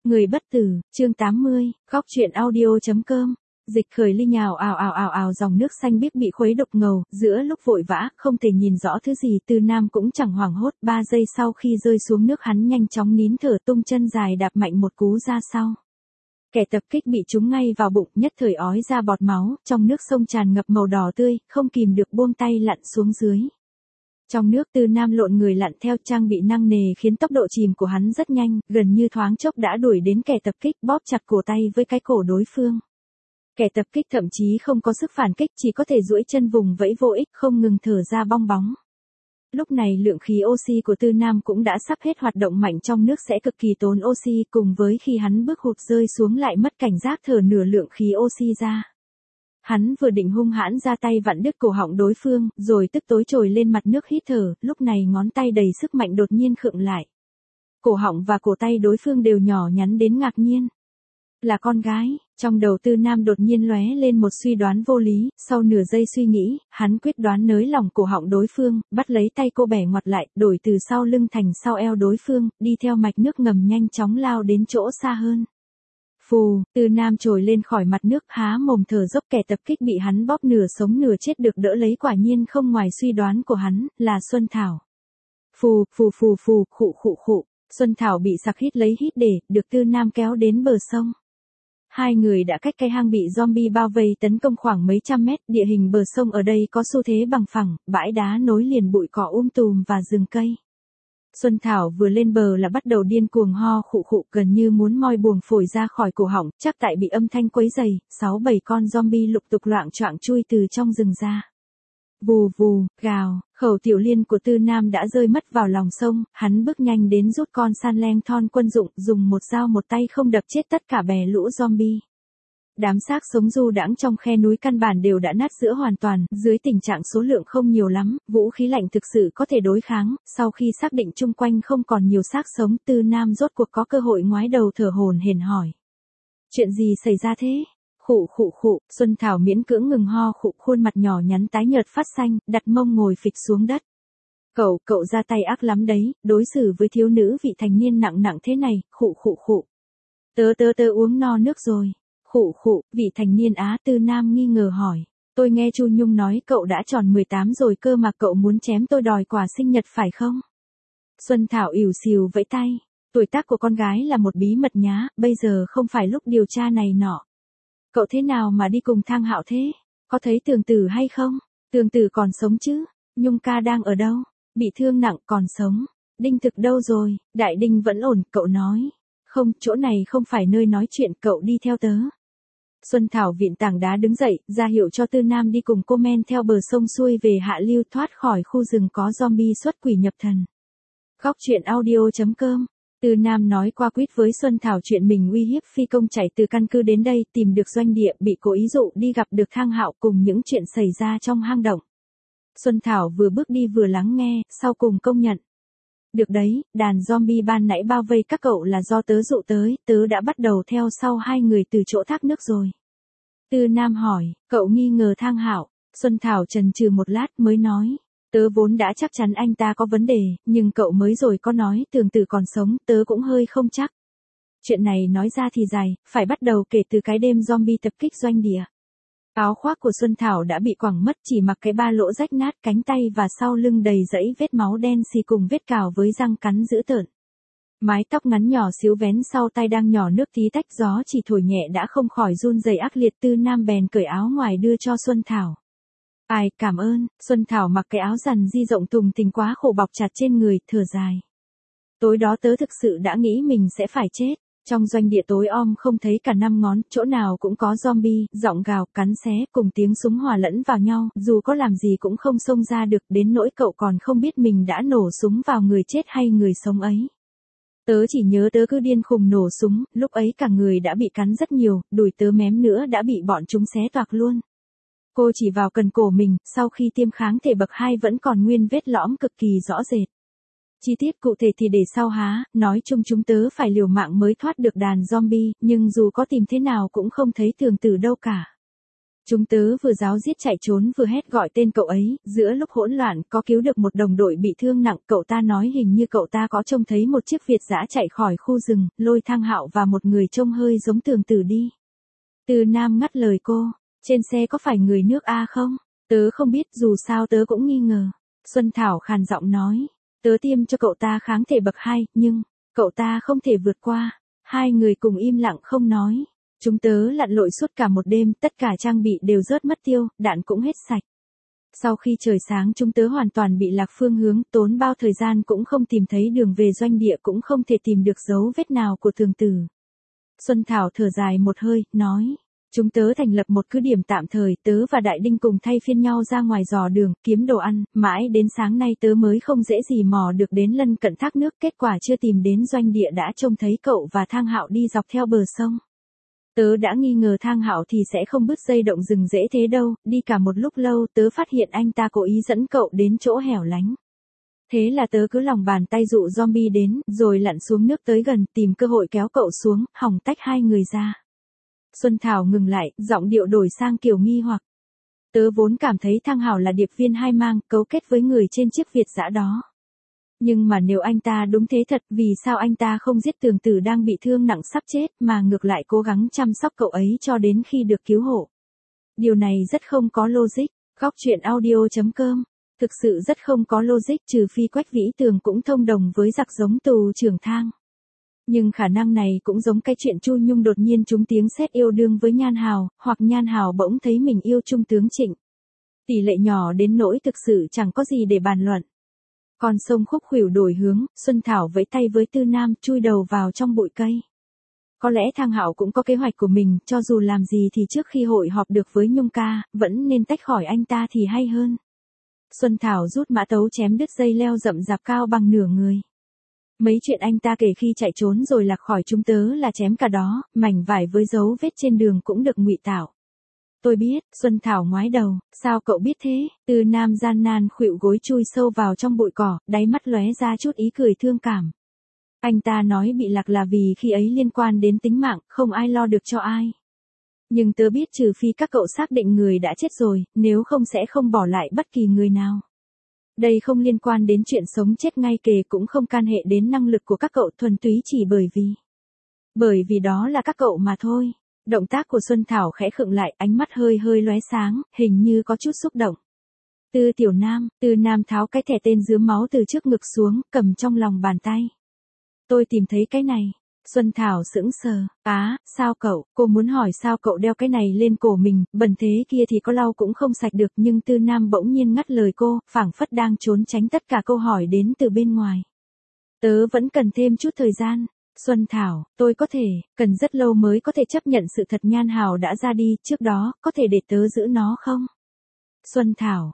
Người bất tử, chương 80, góc truyện audio.com. Dịch Khởi Ly nhào ào dòng nước xanh biếc bị khuấy đục ngầu, giữa lúc vội vã, không thể nhìn rõ thứ gì, Tư Nam cũng chẳng hoảng hốt, 3 giây sau khi rơi xuống nước hắn nhanh chóng nín thở tung chân dài đạp mạnh một cú ra sau. Kẻ tập kích bị trúng ngay vào bụng, nhất thời ói ra bọt máu, trong nước sông tràn ngập màu đỏ tươi, không kìm được buông tay lặn xuống dưới. Trong nước Tư Nam lộn người lặn theo, trang bị nặng nề khiến tốc độ chìm của hắn rất nhanh, gần như thoáng chốc đã đuổi đến kẻ tập kích, bóp chặt cổ tay với cái cổ đối phương. Kẻ tập kích thậm chí không có sức phản kích, chỉ có thể duỗi chân vùng vẫy vô ích, không ngừng thở ra bong bóng. Lúc này lượng khí oxy của Tư Nam cũng đã sắp hết, hoạt động mạnh trong nước sẽ cực kỳ tốn oxy, cùng với khi hắn bước hụt rơi xuống lại mất cảnh giác thở nửa lượng khí oxy ra. Hắn vừa định hung hãn ra tay vặn đứt cổ họng đối phương, rồi tức tối trồi lên mặt nước hít thở, lúc này ngón tay đầy sức mạnh đột nhiên khựng lại. Cổ họng và cổ tay đối phương đều nhỏ nhắn đến ngạc nhiên. Là con gái, trong đầu Tư Nam đột nhiên lóe lên một suy đoán vô lý, sau nửa giây suy nghĩ, hắn quyết đoán nới lỏng cổ họng đối phương, bắt lấy tay cô bẻ ngoặt lại, đổi từ sau lưng thành sau eo đối phương, đi theo mạch nước ngầm nhanh chóng lao đến chỗ xa hơn. Phù, Tư Nam trồi lên khỏi mặt nước, há mồm thở dốc, kẻ tập kích bị hắn bóp nửa sống nửa chết được đỡ lấy quả nhiên không ngoài suy đoán của hắn, là Xuân Thảo. Phù, khụ. Xuân Thảo bị sặc hít lấy hít để, được Tư Nam kéo đến bờ sông. Hai người đã cách cái hang bị zombie bao vây tấn công khoảng mấy trăm mét, địa hình bờ sông ở đây có xu thế bằng phẳng, bãi đá nối liền bụi cỏ tùm và rừng cây. Xuân Thảo vừa lên bờ là bắt đầu điên cuồng ho khụ, gần như muốn moi buồng phổi ra khỏi cổ họng, chắc tại bị âm thanh quấy dày, 6-7 con zombie lục tục loạng choạng chui từ trong rừng ra. Vù, gào, khẩu tiểu liên của Tư Nam đã rơi mất vào lòng sông, hắn bước nhanh đến rút con san leng thon quân dụng, dùng một dao một tay không đập chết tất cả bè lũ zombie. Đám xác sống du đãng trong khe núi căn bản đều đã nát giữa hoàn toàn, dưới tình trạng số lượng không nhiều lắm, vũ khí lạnh thực sự có thể đối kháng, sau khi xác định chung quanh không còn nhiều xác sống, Tư Nam rốt cuộc có cơ hội ngoái đầu thở hổn hển hỏi. Chuyện gì xảy ra thế? Khụ, Xuân Thảo miễn cưỡng ngừng ho khụ, khuôn mặt nhỏ nhắn tái nhợt phát xanh, đặt mông ngồi phịch xuống đất. Cậu ra tay ác lắm đấy, đối xử với thiếu nữ vị thành niên nặng thế này, khụ. Tớ uống no nước rồi. Khụ, vị thành niên Á, Tư Nam nghi ngờ hỏi. Tôi nghe Chu Nhung nói cậu đã tròn 18 rồi cơ mà, cậu muốn chém tôi đòi quà sinh nhật phải không? Xuân Thảo ỉu xìu vẫy tay. Tuổi tác của con gái là một bí mật nhá, bây giờ không phải lúc điều tra này nọ. Cậu thế nào mà đi cùng Thang Hạo thế? Có thấy Tường Tử hay không? Tường Tử còn sống chứ? Nhung ca đang ở đâu? Bị thương nặng còn sống. Đinh Thực đâu rồi? Đại Đinh vẫn ổn, cậu nói. Không, chỗ này không phải nơi nói chuyện, cậu đi theo tớ. Xuân Thảo vịn tảng đá đứng dậy, ra hiệu cho Tư Nam đi cùng cô men theo bờ sông xuôi về hạ lưu, thoát khỏi khu rừng có zombie xuất quỷ nhập thần. Góc truyện audio.com. Tư Nam nói qua quýt với Xuân Thảo chuyện mình uy hiếp phi công chạy từ căn cứ đến đây, tìm được doanh địa, bị cố ý dụ đi gặp được Thang Hạo, cùng những chuyện xảy ra trong hang động. Xuân Thảo vừa bước đi vừa lắng nghe, sau cùng công nhận. Được đấy, đàn zombie ban nãy bao vây các cậu là do tớ dụ tới, tớ đã bắt đầu theo sau hai người từ chỗ thác nước rồi. Tư Nam hỏi, cậu nghi ngờ Thang Hạo? Xuân Thảo chần chừ một lát mới nói. Tớ vốn đã chắc chắn anh ta có vấn đề, nhưng cậu mới rồi có nói Tường Tử còn sống, tớ cũng hơi không chắc. Chuyện này nói ra thì dài, phải bắt đầu kể từ cái đêm zombie tập kích doanh địa. Áo khoác của Xuân Thảo đã bị quẳng mất, chỉ mặc cái ba lỗ rách nát, cánh tay và sau lưng đầy dẫy vết máu đen xì cùng vết cào với răng cắn dữ tợn. Mái tóc ngắn nhỏ xíu vén sau tay đang nhỏ nước tí tách, gió chỉ thổi nhẹ đã không khỏi run rẩy ác liệt. Tư Nam bèn cởi áo ngoài đưa cho Xuân Thảo. Ai, cảm ơn. Xuân Thảo mặc cái áo rằn di rộng tùng tình quá khổ bọc chặt trên người, thở dài. Tối đó tớ thực sự đã nghĩ mình sẽ phải chết. Trong doanh địa tối om không thấy cả 5 ngón, chỗ nào cũng có zombie, giọng gào, cắn xé, cùng tiếng súng hòa lẫn vào nhau, dù có làm gì cũng không xông ra được, đến nỗi cậu còn không biết mình đã nổ súng vào người chết hay người sống ấy. Tớ chỉ nhớ tớ cứ điên khùng nổ súng, lúc ấy cả người đã bị cắn rất nhiều, đùi tớ mém nữa đã bị bọn chúng xé toạc luôn. Cô chỉ vào cần cổ mình, sau khi tiêm kháng thể bậc 2 vẫn còn nguyên vết lõm cực kỳ rõ rệt. Chi tiết cụ thể thì để sau há, nói chung chúng tớ phải liều mạng mới thoát được đàn zombie, nhưng dù có tìm thế nào cũng không thấy Tường Tử đâu cả. Chúng tớ vừa ráo riết chạy trốn vừa hét gọi tên cậu ấy, giữa lúc hỗn loạn có cứu được một đồng đội bị thương nặng, cậu ta nói hình như cậu ta có trông thấy một chiếc Việt dã chạy khỏi khu rừng, lôi Thang Hạo và một người trông hơi giống Tường Tử đi. Từ Nam ngắt lời cô, trên xe có phải người nước A không? Tớ không biết, dù sao tớ cũng nghi ngờ. Xuân Thảo khàn giọng nói, tớ tiêm cho cậu ta kháng thể bậc 2, nhưng cậu ta không thể vượt qua. Hai người cùng im lặng không nói. Chúng tớ lặn lội suốt cả một đêm, tất cả trang bị đều rớt mất tiêu, đạn cũng hết sạch. Sau khi trời sáng chúng tớ hoàn toàn bị lạc phương hướng, tốn bao thời gian cũng không tìm thấy đường về doanh địa, cũng không thể tìm được dấu vết nào của Thường Tử. Xuân Thảo thở dài một hơi, nói, chúng tớ thành lập một cứ điểm tạm thời, tớ và Đại Đinh cùng thay phiên nhau ra ngoài dò đường, kiếm đồ ăn, mãi đến sáng nay tớ mới không dễ gì mò được đến lân cận thác nước, kết quả chưa tìm đến doanh địa đã trông thấy cậu và Thang Hạo đi dọc theo bờ sông. Tớ đã nghi ngờ Thang Hạo thì sẽ không bứt dây động rừng dễ thế đâu, đi cả một lúc lâu tớ phát hiện anh ta cố ý dẫn cậu đến chỗ hẻo lánh. Thế là tớ cứ lòng bàn tay dụ zombie đến, rồi lặn xuống nước tới gần, tìm cơ hội kéo cậu xuống, hòng tách hai người ra. Xuân Thảo ngừng lại, giọng điệu đổi sang kiểu nghi hoặc. Tớ vốn cảm thấy Thang Hạo là điệp viên hai mang, cấu kết với người trên chiếc Việt dã đó. Nhưng mà nếu anh ta đúng thế thật, vì sao anh ta không giết Tường Tử đang bị thương nặng sắp chết, mà ngược lại cố gắng chăm sóc cậu ấy cho đến khi được cứu hộ? Điều này rất không có logic. Góc truyện audio.com. Thực sự rất không có logic, trừ phi Quách Vĩ Tường cũng thông đồng với giặc giống tù trưởng Thang. Nhưng khả năng này cũng giống cái chuyện Chu Nhung đột nhiên trúng tiếng sét yêu đương với Nhan Hào, hoặc Nhan Hào bỗng thấy mình yêu Trung tướng Trịnh. Tỷ lệ nhỏ đến nỗi thực sự chẳng có gì để bàn luận. Còn sông khúc khuỷu đổi hướng, Xuân Thảo vẫy tay với Tư Nam, chui đầu vào trong bụi cây. Có lẽ Thang Hạo cũng có kế hoạch của mình, cho dù làm gì thì trước khi hội họp được với Nhung ca, vẫn nên tách khỏi anh ta thì hay hơn. Xuân Thảo rút mã tấu chém đứt dây leo rậm rạp cao bằng nửa người. Mấy chuyện anh ta kể khi chạy trốn rồi lạc khỏi chúng tớ là chém cả đó, mảnh vải với dấu vết trên đường cũng được ngụy tạo. Tôi biết, Xuân Thảo ngoái đầu, sao cậu biết thế? Từ Nam gian nan khuỵu gối chui sâu vào trong bụi cỏ, đáy mắt lóe ra chút ý cười thương cảm. Anh ta nói bị lạc là vì khi ấy liên quan đến tính mạng, không ai lo được cho ai. Nhưng tớ biết trừ phi các cậu xác định người đã chết rồi, nếu không sẽ không bỏ lại bất kỳ người nào. Đây không liên quan đến chuyện sống chết ngay kề, cũng không can hệ đến năng lực của các cậu, thuần túy chỉ bởi vì đó là các cậu mà thôi. Động tác của Xuân Thảo khẽ khựng lại, ánh mắt hơi hơi lóe sáng, hình như có chút xúc động. Từ Nam tháo cái thẻ tên dứa máu từ trước ngực xuống, cầm trong lòng bàn tay. Tôi tìm thấy cái này. Xuân Thảo sững sờ, sao cậu, cô muốn hỏi sao cậu đeo cái này lên cổ mình, bẩn thế kia thì có lau cũng không sạch được, nhưng Tư Nam bỗng nhiên ngắt lời cô, phảng phất đang trốn tránh tất cả câu hỏi đến từ bên ngoài. Tớ vẫn cần thêm chút thời gian. Xuân Thảo, tôi cần rất lâu mới có thể chấp nhận sự thật Nhan Hào đã ra đi, trước đó, có thể để tớ giữ nó không? Xuân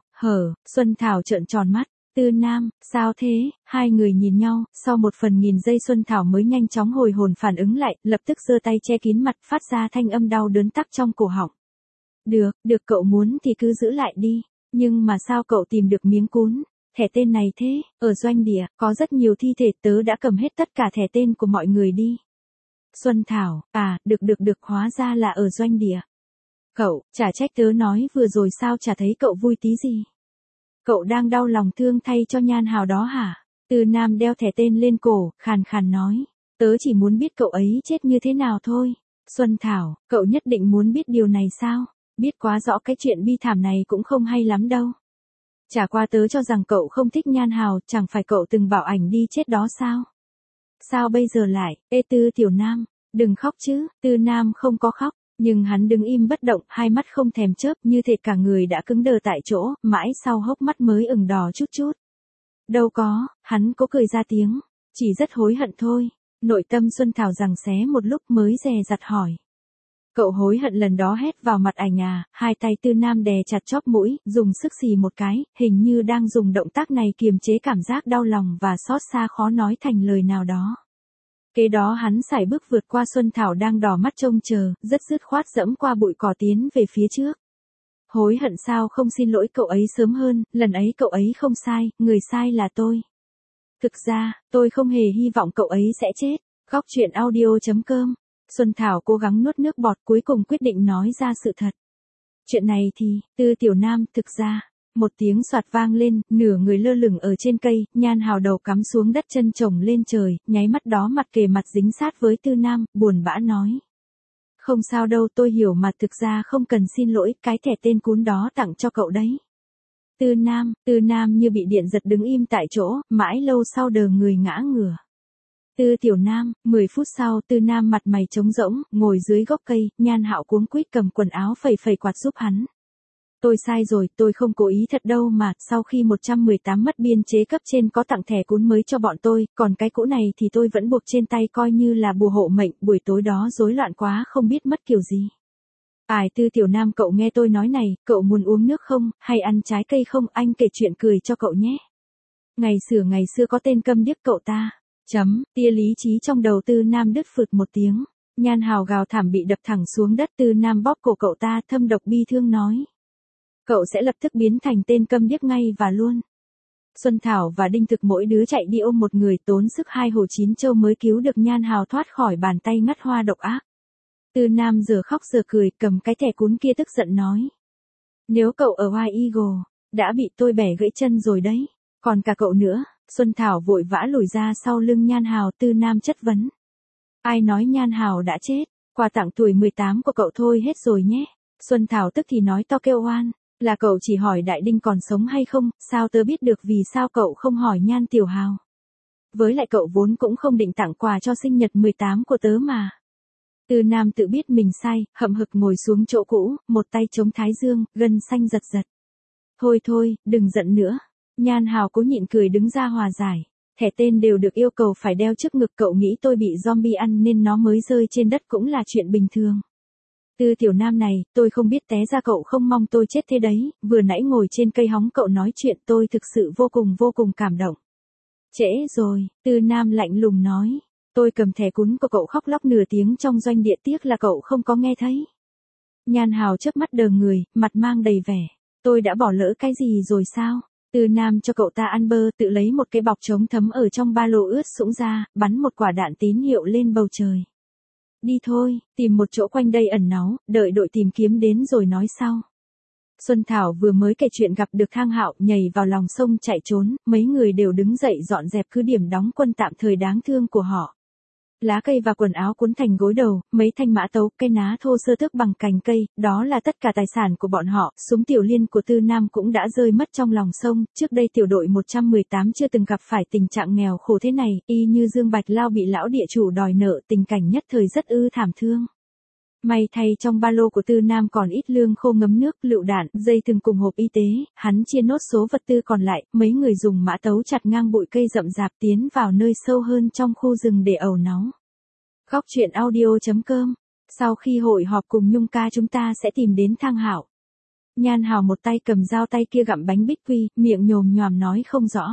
Thảo trợn tròn mắt. Tư Nam, sao thế? Hai người nhìn nhau, sau một phần nghìn giây Xuân Thảo mới nhanh chóng hồi hồn phản ứng lại, lập tức giơ tay che kín mặt, phát ra thanh âm đau đớn tắc trong cổ họng. Được cậu muốn thì cứ giữ lại đi, nhưng mà sao cậu tìm được miếng cún? Thẻ tên này thế, ở doanh địa, có rất nhiều thi thể, tớ đã cầm hết tất cả thẻ tên của mọi người đi. Xuân Thảo, được, hóa ra là ở doanh địa. Cậu, chả trách tớ nói vừa rồi sao chả thấy cậu vui tí gì. Cậu đang đau lòng thương thay cho Nhan Hào đó hả? Từ Nam đeo thẻ tên lên cổ, khàn khàn nói. Tớ chỉ muốn biết cậu ấy chết như thế nào thôi. Xuân Thảo, cậu nhất định muốn biết điều này sao? Biết quá rõ cái chuyện bi thảm này cũng không hay lắm đâu. Chả qua tớ cho rằng cậu không thích Nhan Hào, chẳng phải cậu từng bảo ảnh đi chết đó sao? Sao bây giờ lại, Tiểu Nam, đừng khóc chứ, Tư Nam không có khóc, nhưng hắn đứng im bất động, hai mắt không thèm chớp, như thể cả người đã cứng đờ tại chỗ, mãi sau hốc mắt mới ửng đỏ chút. Đâu có, hắn cố cười ra tiếng, chỉ rất hối hận thôi. Nội tâm Xuân Thảo giằng xé một lúc mới dè dặt hỏi. Cậu hối hận lần đó hét vào mặt ảnh à? Hai tay Tư Nam đè chặt chóp mũi, dùng sức xì một cái, hình như đang dùng động tác này kiềm chế cảm giác đau lòng và xót xa khó nói thành lời nào đó. Kế đó hắn sải bước vượt qua Xuân Thảo đang đỏ mắt trông chờ, rất dứt khoát dẫm qua bụi cỏ tiến về phía trước. Hối hận sao không xin lỗi cậu ấy sớm hơn, lần ấy cậu ấy không sai, người sai là tôi. Thực ra, tôi không hề hy vọng cậu ấy sẽ chết. Góc truyện audio.com. Xuân Thảo cố gắng nuốt nước bọt, cuối cùng quyết định nói ra sự thật. Chuyện này thì, Tư Tiểu Nam, thực ra, một tiếng soạt vang lên, nửa người lơ lửng ở trên cây, Nhan Hào đầu cắm xuống đất chân chồng lên trời, nháy mắt đó mặt kề mặt dính sát với Tư Nam, buồn bã nói. Không sao đâu, tôi hiểu mà, thực ra không cần xin lỗi, cái thẻ tên cún đó tặng cho cậu đấy. Tư Nam như bị điện giật đứng im tại chỗ, mãi lâu sau đờ người ngã ngửa. Tư Tiểu Nam, 10 phút sau, Tư Nam mặt mày trống rỗng, ngồi dưới gốc cây, Nhan Hạo cuống quýt cầm quần áo phẩy phẩy quạt giúp hắn. Tôi sai rồi, tôi không cố ý thật đâu mà, sau khi 118 mất biên chế cấp trên có tặng thẻ cún mới cho bọn tôi, còn cái cũ này thì tôi vẫn buộc trên tay coi như là bùa hộ mệnh, buổi tối đó rối loạn quá không biết mất kiểu gì. Tư Tiểu Nam, cậu nghe tôi nói này, cậu muốn uống nước không, hay ăn trái cây không, anh kể chuyện cười cho cậu nhé. Ngày xưa có tên câm điếc cậu ta. Tia lý trí trong đầu Tư Nam đứt phượt một tiếng. Nhan Hào gào thảm bị đập thẳng xuống đất. Tư Nam bóp cổ cậu ta thâm độc bi thương nói. Cậu sẽ lập tức biến thành tên câm điếc ngay và luôn. Xuân Thảo và Đinh Thực mỗi đứa chạy đi ôm một người, tốn sức 2 hồ 9 châu mới cứu được Nhan Hào thoát khỏi bàn tay ngắt hoa độc ác. Tư Nam giờ khóc giờ cười, cầm cái thẻ cún kia tức giận nói. Nếu cậu ở White Eagle, đã bị tôi bẻ gãy chân rồi đấy. Còn cả cậu nữa. Xuân Thảo vội vã lùi ra sau lưng Nhan Hào. Tư Nam chất vấn. Ai nói Nhan Hào đã chết, quà tặng tuổi 18 của cậu thôi hết rồi nhé. Xuân Thảo tức thì nói to kêu oan. Là cậu chỉ hỏi Đại Đinh còn sống hay không, sao tớ biết được, vì sao cậu không hỏi Nhan Tiểu Hào. Với lại cậu vốn cũng không định tặng quà cho sinh nhật 18 của tớ mà. Tư Nam tự biết mình sai, hậm hực ngồi xuống chỗ cũ, một tay chống thái dương, gân xanh giật giật. Thôi, đừng giận nữa. Nhan Hào cố nhịn cười đứng ra hòa giải. Thẻ tên đều được yêu cầu phải đeo trước ngực, cậu nghĩ tôi bị zombie ăn nên nó mới rơi trên đất cũng là chuyện bình thường. Tư Tiểu Nam này, tôi không biết té ra cậu không mong tôi chết thế đấy, vừa nãy ngồi trên cây hóng cậu nói chuyện tôi thực sự vô cùng cảm động. Trễ rồi, Tư Nam lạnh lùng nói. Tôi cầm thẻ cún của cậu khóc lóc nửa tiếng trong doanh địa, tiếc là cậu không có nghe thấy. Nhan Hào chớp mắt đờ người, mặt mang đầy vẻ. Tôi đã bỏ lỡ cái gì rồi sao? Tư Nam cho cậu ta ăn bơ, tự lấy một cái bọc chống thấm ở trong ba lô ướt sũng ra, bắn một quả đạn tín hiệu lên bầu trời. Đi thôi, tìm một chỗ quanh đây ẩn náu, đợi đội tìm kiếm đến rồi nói sau. Xuân Thảo vừa mới kể chuyện gặp được Thang Hạo, nhảy vào lòng sông chạy trốn, mấy người đều đứng dậy dọn dẹp cứ điểm đóng quân tạm thời đáng thương của họ. Lá cây và quần áo cuốn thành gối đầu, mấy thanh mã tấu, cây ná thô sơ tước bằng cành cây, đó là tất cả tài sản của bọn họ. Súng tiểu liên của Tư Nam cũng đã rơi mất trong lòng sông. Trước đây tiểu đội 118 chưa từng gặp phải tình trạng nghèo khổ thế này, y như Dương Bạch Lao bị lão địa chủ đòi nợ, tình cảnh nhất thời rất thảm thương. May thay trong ba lô của Tư Nam còn ít lương khô ngấm nước, lựu đạn, dây thừng cùng hộp y tế, hắn chia nốt số vật tư còn lại, mấy người dùng mã tấu chặt ngang bụi cây rậm rạp tiến vào nơi sâu hơn trong khu rừng để ẩu náu. Góc truyện audio.com. Sau khi hội họp cùng Nhung ca chúng ta sẽ tìm đến Thang Hạo. Nhan Hào một tay cầm dao tay kia gặm bánh bích quy, miệng nhồm nhòm nói không rõ.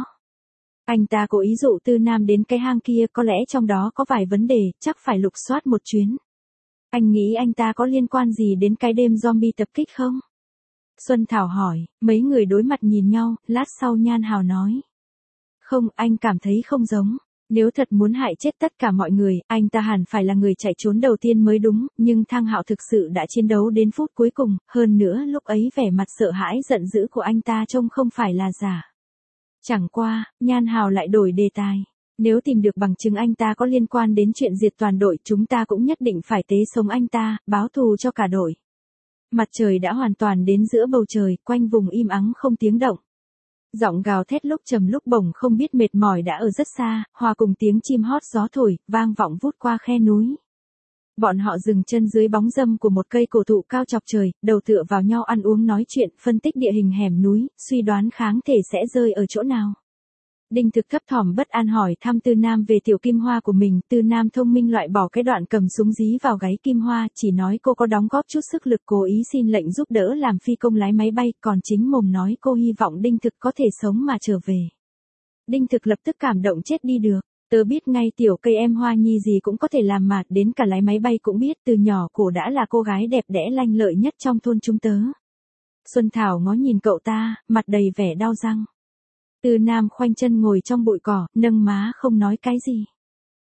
Anh ta cố ý dụ Tư Nam đến cái hang kia, có lẽ trong đó có vài vấn đề, chắc phải lục soát một chuyến. Anh nghĩ anh ta có liên quan gì đến cái đêm zombie tập kích không? Xuân Thảo hỏi, mấy người đối mặt nhìn nhau, lát sau Nhan Hào nói. Không, anh cảm thấy không giống. Nếu thật muốn hại chết tất cả mọi người, anh ta hẳn phải là người chạy trốn đầu tiên mới đúng, nhưng Thang Hạo thực sự đã chiến đấu đến phút cuối cùng, hơn nữa lúc ấy vẻ mặt sợ hãi giận dữ của anh ta trông không phải là giả. Chẳng qua, Nhan Hào lại đổi đề tài. Nếu tìm được bằng chứng anh ta có liên quan đến chuyện diệt toàn đội, chúng ta cũng nhất định phải tế sống anh ta, báo thù cho cả đội. Mặt trời đã hoàn toàn đến giữa bầu trời, quanh vùng im ắng không tiếng động. Giọng gào thét lúc trầm lúc bổng không biết mệt mỏi đã ở rất xa, hòa cùng tiếng chim hót gió thổi, vang vọng vút qua khe núi. Bọn họ dừng chân dưới bóng râm của một cây cổ thụ cao chọc trời, đầu tựa vào nhau ăn uống nói chuyện, phân tích địa hình hẻm núi, suy đoán kháng thể sẽ rơi ở chỗ nào. Đinh Thực thấp thỏm bất an hỏi thăm Tư Nam về tiểu Kim Hoa của mình. Tư Nam thông minh loại bỏ cái đoạn cầm súng dí vào gáy Kim Hoa, chỉ nói cô có đóng góp chút sức lực, cố ý xin lệnh giúp đỡ làm phi công lái máy bay, còn chính mồm nói cô hy vọng Đinh Thực có thể sống mà trở về. Đinh Thực lập tức cảm động chết đi được. Tớ biết ngay tiểu cây em Hoa Nhi gì cũng có thể làm mà, đến cả lái máy bay cũng biết, từ nhỏ cổ đã là cô gái đẹp đẽ lanh lợi nhất trong thôn chúng tớ. Xuân Thảo ngó nhìn cậu ta, mặt đầy vẻ đau răng. Tư Nam khoanh chân ngồi trong bụi cỏ, nâng má không nói cái gì.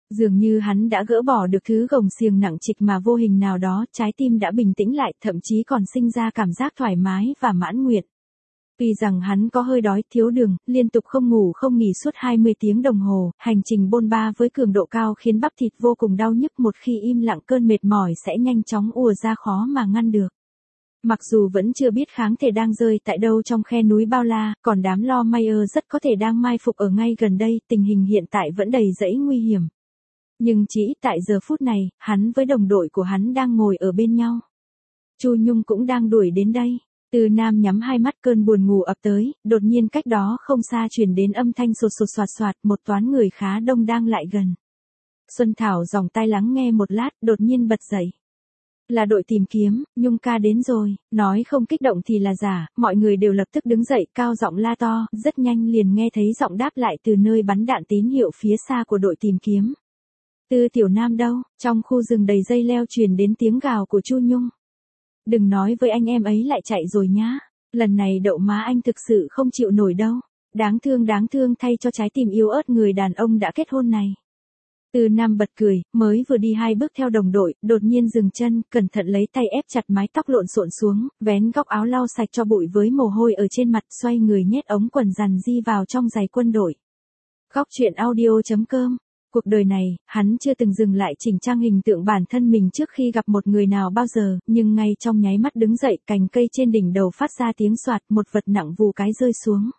Dường như hắn đã gỡ bỏ được thứ gồng xiềng nặng trịch mà vô hình nào đó, trái tim đã bình tĩnh lại, thậm chí còn sinh ra cảm giác thoải mái và mãn nguyện. Tuy rằng hắn có hơi đói, thiếu đường, liên tục không ngủ không nghỉ suốt 20 tiếng đồng hồ, hành trình bôn ba với cường độ cao khiến bắp thịt vô cùng đau nhức, một khi im lặng cơn mệt mỏi sẽ nhanh chóng ùa ra khó mà ngăn được. Mặc dù vẫn chưa biết kháng thể đang rơi tại đâu trong khe núi bao la, còn đám Lo Mayer rất có thể đang mai phục ở ngay gần đây, tình hình hiện tại vẫn đầy rẫy nguy hiểm. Nhưng chỉ tại giờ phút này, hắn với đồng đội của hắn đang ngồi ở bên nhau. Chu Nhung cũng đang đuổi đến đây. Từ Nam nhắm hai mắt, cơn buồn ngủ ập tới, đột nhiên cách đó không xa truyền đến âm thanh sột sột soạt soạt, một toán người khá đông đang lại gần. Xuân Thảo dòng tai lắng nghe một lát, đột nhiên bật dậy. Là đội tìm kiếm, Nhung ca đến rồi, nói không kích động thì là giả, mọi người đều lập tức đứng dậy, cao giọng la to, rất nhanh liền nghe thấy giọng đáp lại từ nơi bắn đạn tín hiệu phía xa của đội tìm kiếm. Tư Tiểu Nam đâu? Trong khu rừng đầy dây leo truyền đến tiếng gào của Chu Nhung. Đừng nói với anh em ấy lại chạy rồi nhá. Lần này đậu má anh thực sự không chịu nổi đâu. Đáng thương thay cho trái tim yếu ớt người đàn ông đã kết hôn này. Từ Nam bật cười, mới vừa đi 2 bước theo đồng đội, đột nhiên dừng chân, cẩn thận lấy tay ép chặt mái tóc lộn xộn xuống, vén góc áo lau sạch cho bụi với mồ hôi ở trên mặt, xoay người nhét ống quần rằn di vào trong giày quân đội. Góc truyện audio.com. Cuộc đời này, hắn chưa từng dừng lại chỉnh trang hình tượng bản thân mình trước khi gặp một người nào bao giờ, nhưng ngay trong nháy mắt đứng dậy, cành cây trên đỉnh đầu phát ra tiếng xoạt, một vật nặng vù cái rơi xuống.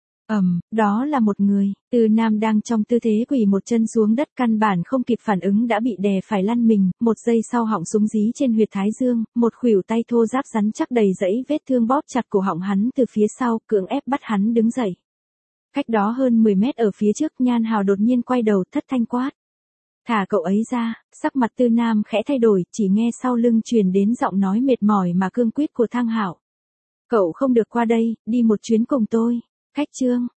Đó là một người. Từ Nam đang trong tư thế quỳ một chân xuống đất, căn bản không kịp phản ứng đã bị đè phải lăn mình, một giây sau họng súng dí trên huyệt thái dương, một khuỷu tay thô ráp rắn chắc đầy rẫy vết thương bóp chặt cổ họng hắn từ phía sau, cưỡng ép bắt hắn đứng dậy. Cách đó hơn 10 mét ở phía trước, Nhan Hào đột nhiên quay đầu, thất thanh quát. Thả cậu ấy ra, sắc mặt Tư Nam khẽ thay đổi, chỉ nghe sau lưng truyền đến giọng nói mệt mỏi mà cương quyết của Thang Hạo. Cậu không được qua đây, đi một chuyến cùng tôi. Khách Trương,